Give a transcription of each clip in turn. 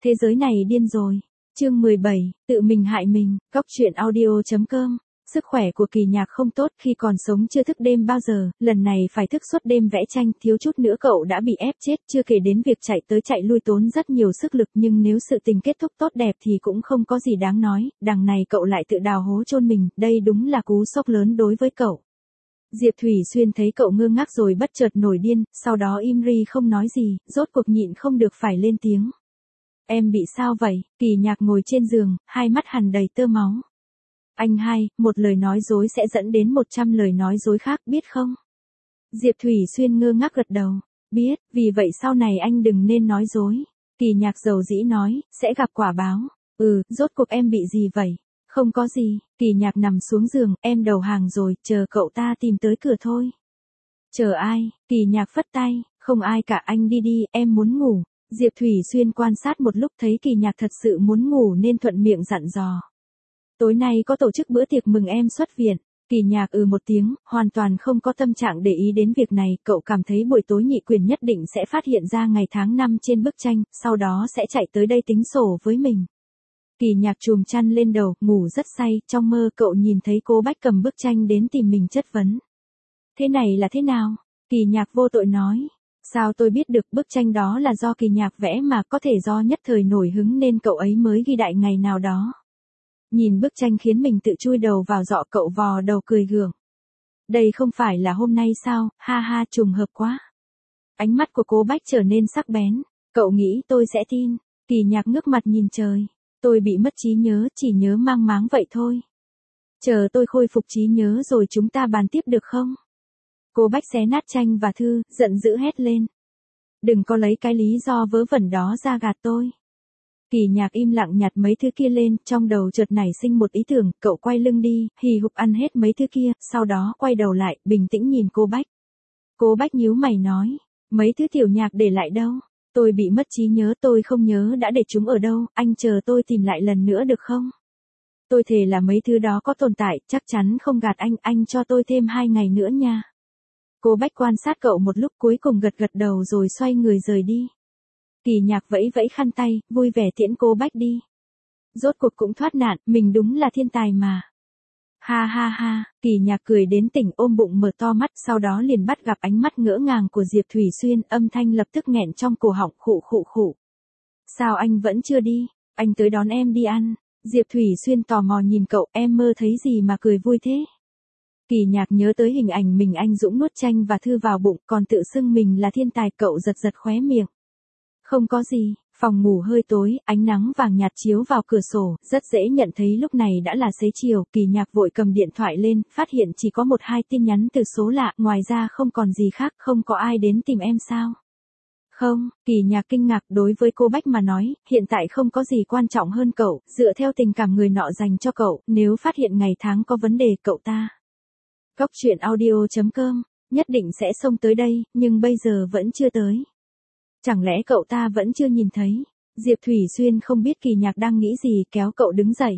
Thế giới này điên rồi. Chương 17, tự mình hại mình, Góc truyện audio.com. Sức khỏe của Kỳ Nhạc không tốt, khi còn sống chưa thức đêm bao giờ, lần này phải thức suốt đêm vẽ tranh, thiếu chút nữa cậu đã bị ép chết, chưa kể đến việc chạy tới chạy lui tốn rất nhiều sức lực, nhưng nếu sự tình kết thúc tốt đẹp thì cũng không có gì đáng nói, đằng này cậu lại tự đào hố chôn mình, đây đúng là cú sốc lớn đối với cậu. Diệp Thủy Xuyên thấy cậu ngơ ngác rồi bất chợt nổi điên, sau đó im ri không nói gì, rốt cuộc nhịn không được phải lên tiếng. Em bị sao vậy? Kỳ Nhạc ngồi trên giường, hai mắt hằn đầy tơ máu. Anh hai, một lời nói dối sẽ dẫn đến 100 lời nói dối khác, biết không? Diệp Thủy Xuyên ngơ ngác gật đầu. Biết, vì vậy sau này anh đừng nên nói dối. Kỳ Nhạc dầu dĩ nói, sẽ gặp quả báo. Rốt cuộc em bị gì vậy? Không có gì. Kỳ Nhạc nằm xuống giường, em đầu hàng rồi, chờ cậu ta tìm tới cửa thôi. Chờ ai? Kỳ Nhạc phất tay, không ai cả, anh đi đi, em muốn ngủ. Diệp Thủy Xuyên quan sát một lúc thấy Kỳ Nhạc thật sự muốn ngủ nên thuận miệng dặn dò. Tối nay có tổ chức bữa tiệc mừng em xuất viện. Kỳ Nhạc một tiếng, hoàn toàn không có tâm trạng để ý đến việc này, cậu cảm thấy buổi tối Nhị Quyền nhất định sẽ phát hiện ra ngày tháng năm trên bức tranh, sau đó sẽ chạy tới đây tính sổ với mình. Kỳ Nhạc chùm chăn lên đầu, ngủ rất say, trong mơ cậu nhìn thấy cô Bách cầm bức tranh đến tìm mình chất vấn. Thế này là thế nào? Kỳ Nhạc vô tội nói. Sao tôi biết được, bức tranh đó là do Kỳ Nhạc vẽ mà, có thể do nhất thời nổi hứng nên cậu ấy mới ghi đại ngày nào đó. Nhìn bức tranh khiến mình tự chui đầu vào giọ, cậu vò đầu cười gượng. Đây không phải là hôm nay sao, ha ha, trùng hợp quá. Ánh mắt của cô Bách trở nên sắc bén. Cậu nghĩ tôi sẽ tin? Kỳ Nhạc ngước mặt nhìn trời. Tôi bị mất trí nhớ, chỉ nhớ mang máng vậy thôi. Chờ tôi khôi phục trí nhớ rồi chúng ta bàn tiếp được không? Cô Bách xé nát tranh và thư, giận dữ hét lên. Đừng có lấy cái lý do vớ vẩn đó ra gạt tôi. Kỳ Nhạc im lặng nhặt mấy thứ kia lên, trong đầu chợt nảy sinh một ý tưởng, cậu quay lưng đi, hì hục ăn hết mấy thứ kia, sau đó quay đầu lại, bình tĩnh nhìn cô Bách. Cô Bách nhíu mày nói, mấy thứ Tiểu Nhạc để lại đâu? Tôi bị mất trí nhớ, tôi không nhớ đã để chúng ở đâu, anh chờ tôi tìm lại lần nữa được không? Tôi thề là mấy thứ đó có tồn tại, chắc chắn không gạt anh cho tôi thêm 2 ngày nữa nha. Cô Bách quan sát cậu một lúc cuối cùng gật gật đầu rồi xoay người rời đi. Kỳ Nhạc vẫy vẫy khăn tay, vui vẻ tiễn cô Bách đi. Rốt cuộc cũng thoát nạn, mình đúng là thiên tài mà. Ha ha ha, Kỳ Nhạc cười đến tỉnh, ôm bụng mở to mắt, sau đó liền bắt gặp ánh mắt ngỡ ngàng của Diệp Thủy Xuyên, âm thanh lập tức nghẹn trong cổ họng, khụ khụ khụ. Sao anh vẫn chưa đi? Anh tới đón em đi ăn. Diệp Thủy Xuyên tò mò nhìn cậu, em mơ thấy gì mà cười vui thế? Kỳ Nhạc nhớ tới hình ảnh mình anh dũng nuốt tranh và thư vào bụng, còn tự xưng mình là thiên tài, cậu giật giật khóe miệng. Không có gì, phòng ngủ hơi tối, ánh nắng vàng nhạt chiếu vào cửa sổ, rất dễ nhận thấy lúc này đã là xế chiều. Kỳ Nhạc vội cầm điện thoại lên, phát hiện chỉ có 1-2 tin nhắn từ số lạ, ngoài ra không còn gì khác, không có ai đến tìm em sao? Không, Kỳ Nhạc kinh ngạc, đối với cô Bách mà nói, hiện tại không có gì quan trọng hơn cậu, dựa theo tình cảm người nọ dành cho cậu, nếu phát hiện ngày tháng có vấn đề, cậu ta. Góc truyện audio.com, nhất định sẽ xông tới đây, nhưng bây giờ vẫn chưa tới. Chẳng lẽ cậu ta vẫn chưa nhìn thấy? Diệp Thủy Xuyên không biết Kỳ Nhạc đang nghĩ gì, kéo cậu đứng dậy.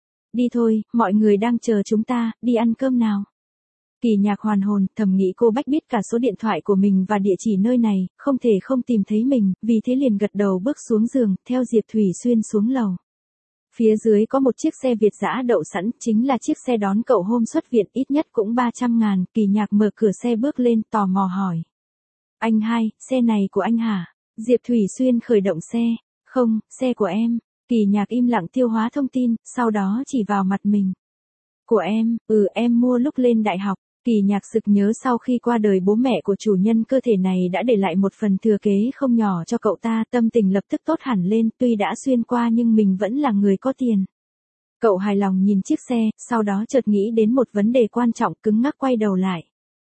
Đi thôi, mọi người đang chờ chúng ta, đi ăn cơm nào. Kỳ Nhạc hoàn hồn, thầm nghĩ cô Bách biết cả số điện thoại của mình và địa chỉ nơi này, không thể không tìm thấy mình, vì thế liền gật đầu bước xuống giường, theo Diệp Thủy Xuyên xuống lầu. Phía dưới có một chiếc xe Việt dã đậu sẵn, chính là chiếc xe đón cậu hôm xuất viện, ít nhất cũng 300.000, Kỳ Nhạc mở cửa xe bước lên, tò mò hỏi. Anh hai, xe này của anh hả? Diệp Thủy Xuyên khởi động xe. Không, xe của em. Kỳ Nhạc im lặng tiêu hóa thông tin, sau đó chỉ vào mặt mình. Của em, em mua lúc lên đại học. Kỳ Nhạc sực nhớ sau khi qua đời bố mẹ của chủ nhân cơ thể này đã để lại một phần thừa kế không nhỏ cho cậu ta, tâm tình lập tức tốt hẳn lên, tuy đã xuyên qua nhưng mình vẫn là người có tiền. Cậu hài lòng nhìn chiếc xe, sau đó chợt nghĩ đến một vấn đề quan trọng, cứng ngắc quay đầu lại.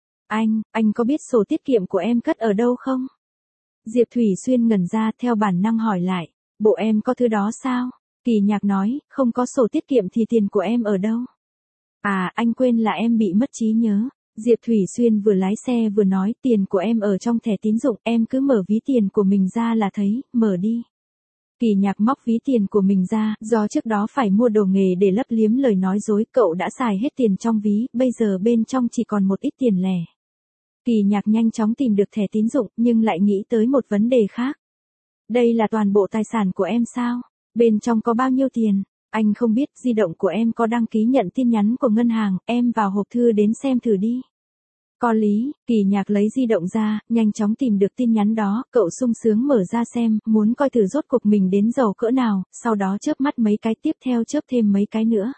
Anh có biết sổ tiết kiệm của em cất ở đâu không? Diệp Thủy Xuyên ngẩn ra, theo bản năng hỏi lại. Bộ em có thứ đó sao? Kỳ Nhạc nói, không có sổ tiết kiệm thì tiền của em ở đâu? À, anh quên là em bị mất trí nhớ. Diệp Thủy Xuyên vừa lái xe vừa nói, tiền của em ở trong thẻ tín dụng, em cứ mở ví tiền của mình ra là thấy, mở đi. Kỳ Nhạc móc ví tiền của mình ra, do trước đó phải mua đồ nghề để lấp liếm lời nói dối, cậu đã xài hết tiền trong ví, bây giờ bên trong chỉ còn một ít tiền lẻ. Kỳ Nhạc nhanh chóng tìm được thẻ tín dụng, nhưng lại nghĩ tới một vấn đề khác. Đây là toàn bộ tài sản của em sao? Bên trong có bao nhiêu tiền? Anh không biết, di động của em có đăng ký nhận tin nhắn của ngân hàng, em vào hộp thư đến xem thử đi. Có lý, Kỳ Nhạc lấy di động ra, nhanh chóng tìm được tin nhắn đó, cậu sung sướng mở ra xem, muốn coi thử rốt cuộc mình đến giàu cỡ nào, sau đó chớp mắt mấy cái, tiếp theo chớp thêm mấy cái nữa.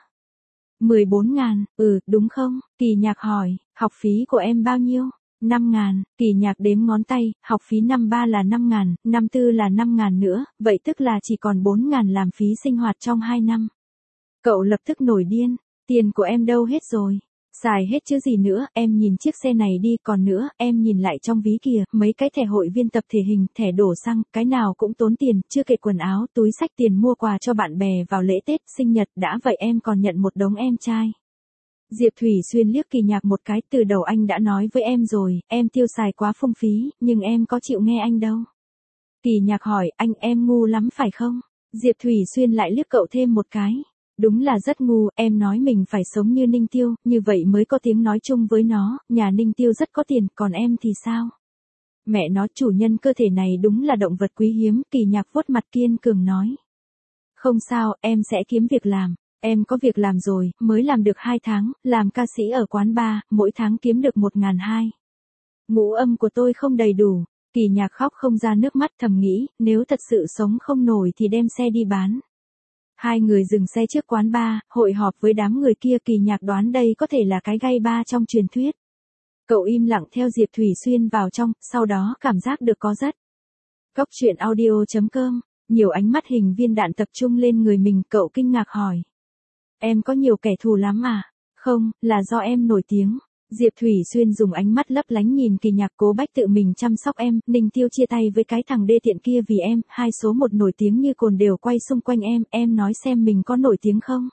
14.000, đúng không? Kỳ Nhạc hỏi, học phí của em bao nhiêu? 5.000, Kỳ Nhạc đếm ngón tay, học phí năm 3 là 5.000, năm 4 là 5.000 nữa, vậy tức là chỉ còn 4.000 làm phí sinh hoạt trong 2 năm. Cậu lập tức nổi điên, tiền của em đâu hết rồi? Xài hết chứ gì nữa, em nhìn chiếc xe này đi, còn nữa, em nhìn lại trong ví kìa, mấy cái thẻ hội viên tập thể hình, thẻ đổ xăng, cái nào cũng tốn tiền, chưa kể quần áo, túi xách, tiền mua quà cho bạn bè vào lễ Tết, sinh nhật, đã vậy em còn nhận một đống em trai. Diệp Thủy Xuyên liếc Kỳ Nhạc một cái, từ đầu anh đã nói với em rồi, em tiêu xài quá phung phí, nhưng em có chịu nghe anh đâu. Kỳ Nhạc hỏi, anh em ngu lắm phải không? Diệp Thủy Xuyên lại liếc cậu thêm một cái. Đúng là rất ngu, em nói mình phải sống như Ninh Tiêu, như vậy mới có tiếng nói chung với nó, nhà Ninh Tiêu rất có tiền, còn em thì sao? Mẹ nó, chủ nhân cơ thể này đúng là động vật quý hiếm, Kỳ Nhạc vuốt mặt kiên cường nói. Không sao, em sẽ kiếm việc làm. Em có việc làm rồi, mới làm được 2 tháng, làm ca sĩ ở quán bar, mỗi tháng kiếm được 1.200. Ngũ âm của tôi không đầy đủ. Kỳ Nhạc khóc không ra nước mắt, thầm nghĩ, nếu thật sự sống không nổi thì đem xe đi bán. Hai người dừng xe trước quán bar, hội họp với đám người kia. Kỳ Nhạc đoán đây có thể là cái gay bar trong truyền thuyết. Cậu im lặng theo Diệp Thủy Xuyên vào trong, sau đó cảm giác được có rất. Cóc truyện audio.com, nhiều ánh mắt hình viên đạn tập trung lên người mình, cậu kinh ngạc hỏi. Em có nhiều kẻ thù lắm à? Không, là do em nổi tiếng. Diệp Thủy Xuyên dùng ánh mắt lấp lánh nhìn Kỳ Nhạc, Cố Bách tự mình chăm sóc em, Ninh Tiêu chia tay với cái thằng đê tiện kia vì em, 2 số 1 nổi tiếng như cồn đều quay xung quanh em nói xem mình có nổi tiếng không?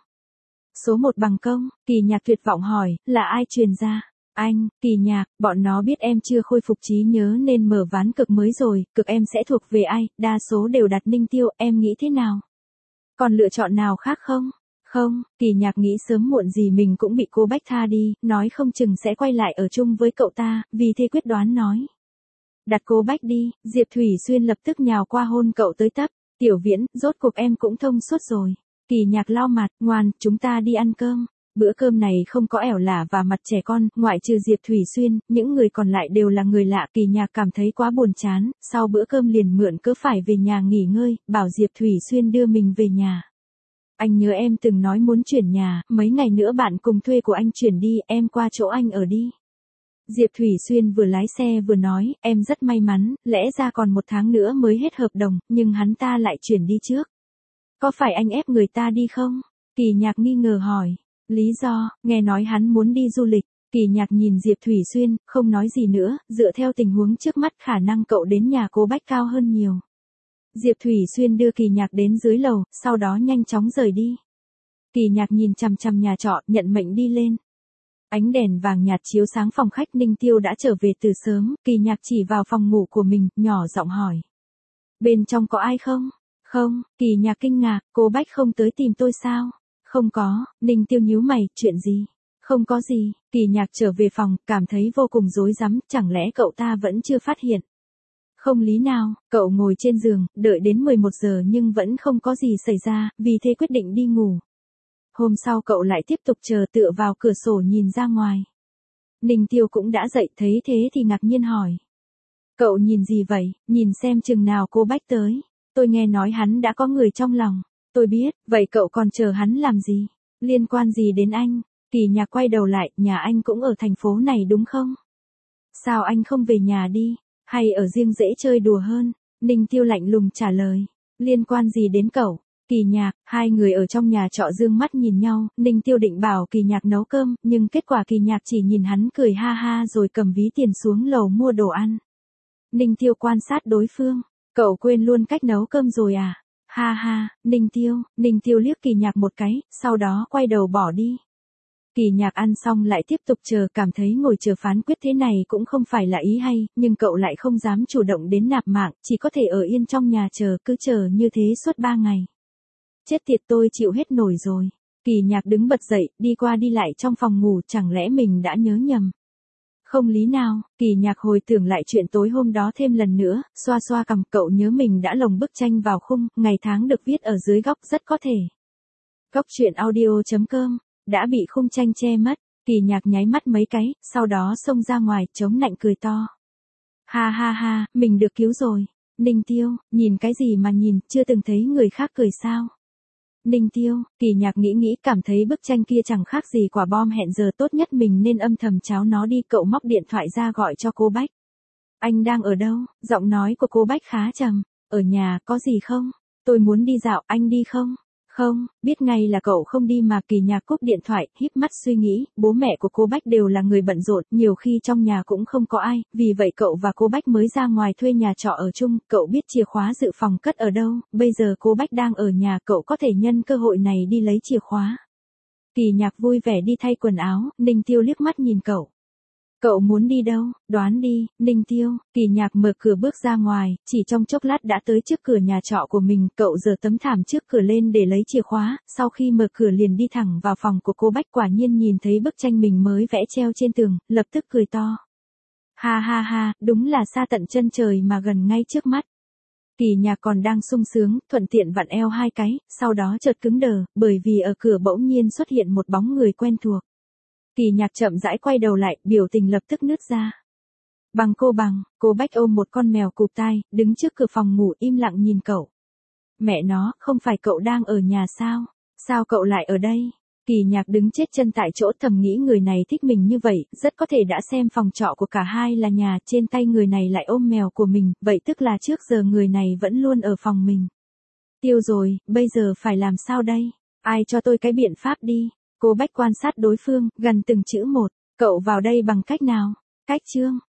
Số 1 bằng công, Kỳ Nhạc tuyệt vọng hỏi, là ai truyền ra? Anh, Kỳ Nhạc, bọn nó biết em chưa khôi phục trí nhớ nên mở ván cực mới rồi, cực em sẽ thuộc về ai, đa số đều đặt Ninh Tiêu, em nghĩ thế nào? Còn lựa chọn nào khác không? Không, Kỳ Nhạc nghĩ sớm muộn gì mình cũng bị cô Bách tha đi, nói không chừng sẽ quay lại ở chung với cậu ta, vì thế quyết đoán nói. Đặt cô Bách đi, Diệp Thủy Xuyên lập tức nhào qua hôn cậu tới tấp, Tiểu Viễn, rốt cuộc em cũng thông suốt rồi. Kỳ Nhạc lau mặt, ngoan, chúng ta đi ăn cơm. Bữa cơm này không có ẻo lả và mặt trẻ con, ngoại trừ Diệp Thủy Xuyên, những người còn lại đều là người lạ. Kỳ Nhạc cảm thấy quá buồn chán, sau bữa cơm liền mượn cớ phải về nhà nghỉ ngơi, bảo Diệp Thủy Xuyên đưa mình về nhà. Anh nhớ em từng nói muốn chuyển nhà, mấy ngày nữa bạn cùng thuê của anh chuyển đi, em qua chỗ anh ở đi. Diệp Thủy Xuyên vừa lái xe vừa nói, em rất may mắn, lẽ ra còn 1 tháng nữa mới hết hợp đồng, nhưng hắn ta lại chuyển đi trước. Có phải anh ép người ta đi không? Kỳ Nhạc nghi ngờ hỏi. Lý do, nghe nói hắn muốn đi du lịch. Kỳ Nhạc nhìn Diệp Thủy Xuyên, không nói gì nữa, dựa theo tình huống trước mắt khả năng cậu đến nhà cô Bách cao hơn nhiều. Diệp Thủy Xuyên đưa Kỳ Nhạc đến dưới lầu, sau đó nhanh chóng rời đi. Kỳ Nhạc nhìn chằm chằm nhà trọ, nhận mệnh đi lên. Ánh đèn vàng nhạt chiếu sáng phòng khách. Ninh Tiêu đã trở về từ sớm, Kỳ Nhạc chỉ vào phòng ngủ của mình, nhỏ giọng hỏi. Bên trong có ai không? Không, Kỳ Nhạc kinh ngạc, cô Bách không tới tìm tôi sao? Không có, Ninh Tiêu nhíu mày, chuyện gì? Không có gì, Kỳ Nhạc trở về phòng, cảm thấy vô cùng rối rắm, chẳng lẽ cậu ta vẫn chưa phát hiện? Không lý nào, cậu ngồi trên giường, đợi đến 11 giờ nhưng vẫn không có gì xảy ra, vì thế quyết định đi ngủ. Hôm sau cậu lại tiếp tục chờ tựa vào cửa sổ nhìn ra ngoài. Ninh Tiêu cũng đã dậy, thấy thế thì ngạc nhiên hỏi. Cậu nhìn gì vậy, nhìn xem chừng nào cô Bách tới. Tôi nghe nói hắn đã có người trong lòng. Tôi biết, vậy cậu còn chờ hắn làm gì? Liên quan gì đến anh? Kỳ Nhạc quay đầu lại, nhà anh cũng ở thành phố này đúng không? Sao anh không về nhà đi? Hay ở riêng dễ chơi đùa hơn? Ninh Tiêu lạnh lùng trả lời. Liên quan gì đến cậu? Kỳ Nhạc, hai người ở trong nhà trọ dương mắt nhìn nhau, Ninh Tiêu định bảo Kỳ Nhạc nấu cơm, nhưng kết quả Kỳ Nhạc chỉ nhìn hắn cười ha ha rồi cầm ví tiền xuống lầu mua đồ ăn. Ninh Tiêu quan sát đối phương. Cậu quên luôn cách nấu cơm rồi à? Ha ha, Ninh Tiêu liếc Kỳ Nhạc một cái, sau đó quay đầu bỏ đi. Kỳ Nhạc ăn xong lại tiếp tục chờ, cảm thấy ngồi chờ phán quyết thế này cũng không phải là ý hay, nhưng cậu lại không dám chủ động đến nạp mạng, chỉ có thể ở yên trong nhà chờ, cứ chờ như thế suốt 3 ngày. Chết tiệt, tôi chịu hết nổi rồi. Kỳ Nhạc đứng bật dậy, đi qua đi lại trong phòng ngủ, chẳng lẽ mình đã nhớ nhầm. Không lý nào, Kỳ Nhạc hồi tưởng lại chuyện tối hôm đó thêm lần nữa, xoa xoa cằm, cậu nhớ mình đã lồng bức tranh vào khung, ngày tháng được viết ở dưới góc rất có thể. Góc truyện audio.com, đã bị khung tranh che mất, Kỳ Nhạc nháy mắt mấy cái, sau đó xông ra ngoài, chống nạnh cười to. Ha ha ha, mình được cứu rồi. Ninh Tiêu, nhìn cái gì mà nhìn, chưa từng thấy người khác cười sao? Ninh Tiêu, Kỳ Nhạc nghĩ cảm thấy bức tranh kia chẳng khác gì quả bom hẹn giờ, tốt nhất mình nên âm thầm cháo nó đi. Cậu móc điện thoại ra gọi cho cô Bách. Anh đang ở đâu? Giọng nói của cô Bách khá trầm. Ở nhà, có gì không? Tôi muốn đi dạo, anh đi không? Không, biết ngay là cậu không đi mà. Kỳ Nhạc cúp điện thoại, híp mắt suy nghĩ, bố mẹ của cô Bách đều là người bận rộn, nhiều khi trong nhà cũng không có ai, vì vậy cậu và cô Bách mới ra ngoài thuê nhà trọ ở chung. Cậu biết chìa khóa dự phòng cất ở đâu, bây giờ cô Bách đang ở nhà, cậu có thể nhân cơ hội này đi lấy chìa khóa. Kỳ Nhạc vui vẻ đi thay quần áo, Ninh Tiêu liếc mắt nhìn cậu. Cậu muốn đi đâu, đoán đi, Ninh Tiêu. Kỳ Nhạc mở cửa bước ra ngoài, chỉ trong chốc lát đã tới trước cửa nhà trọ của mình. Cậu giở tấm thảm trước cửa lên để lấy chìa khóa, sau khi mở cửa liền đi thẳng vào phòng của cô Bách. Quả nhiên nhìn thấy bức tranh mình mới vẽ treo trên tường, lập tức cười to. Ha ha ha, đúng là xa tận chân trời mà gần ngay trước mắt. Kỳ Nhạc còn đang sung sướng, thuận tiện vặn eo hai cái, sau đó chợt cứng đờ, bởi vì ở cửa bỗng nhiên xuất hiện một bóng người quen thuộc. Kỳ Nhạc chậm rãi quay đầu lại, biểu tình lập tức nứt ra. Bằng, cô Bách ôm một con mèo cụp tai, đứng trước cửa phòng ngủ im lặng nhìn cậu. Mẹ nó, không phải cậu đang ở nhà sao? Sao cậu lại ở đây? Kỳ Nhạc đứng chết chân tại chỗ, thầm nghĩ người này thích mình như vậy, rất có thể đã xem phòng trọ của cả hai là nhà, trên tay người này lại ôm mèo của mình, vậy tức là trước giờ người này vẫn luôn ở phòng mình. Tiêu rồi, bây giờ phải làm sao đây? Ai cho tôi cái biện pháp đi? Cô Bách quan sát đối phương, gần từng chữ một. Cậu vào đây bằng cách nào? Cách Trương,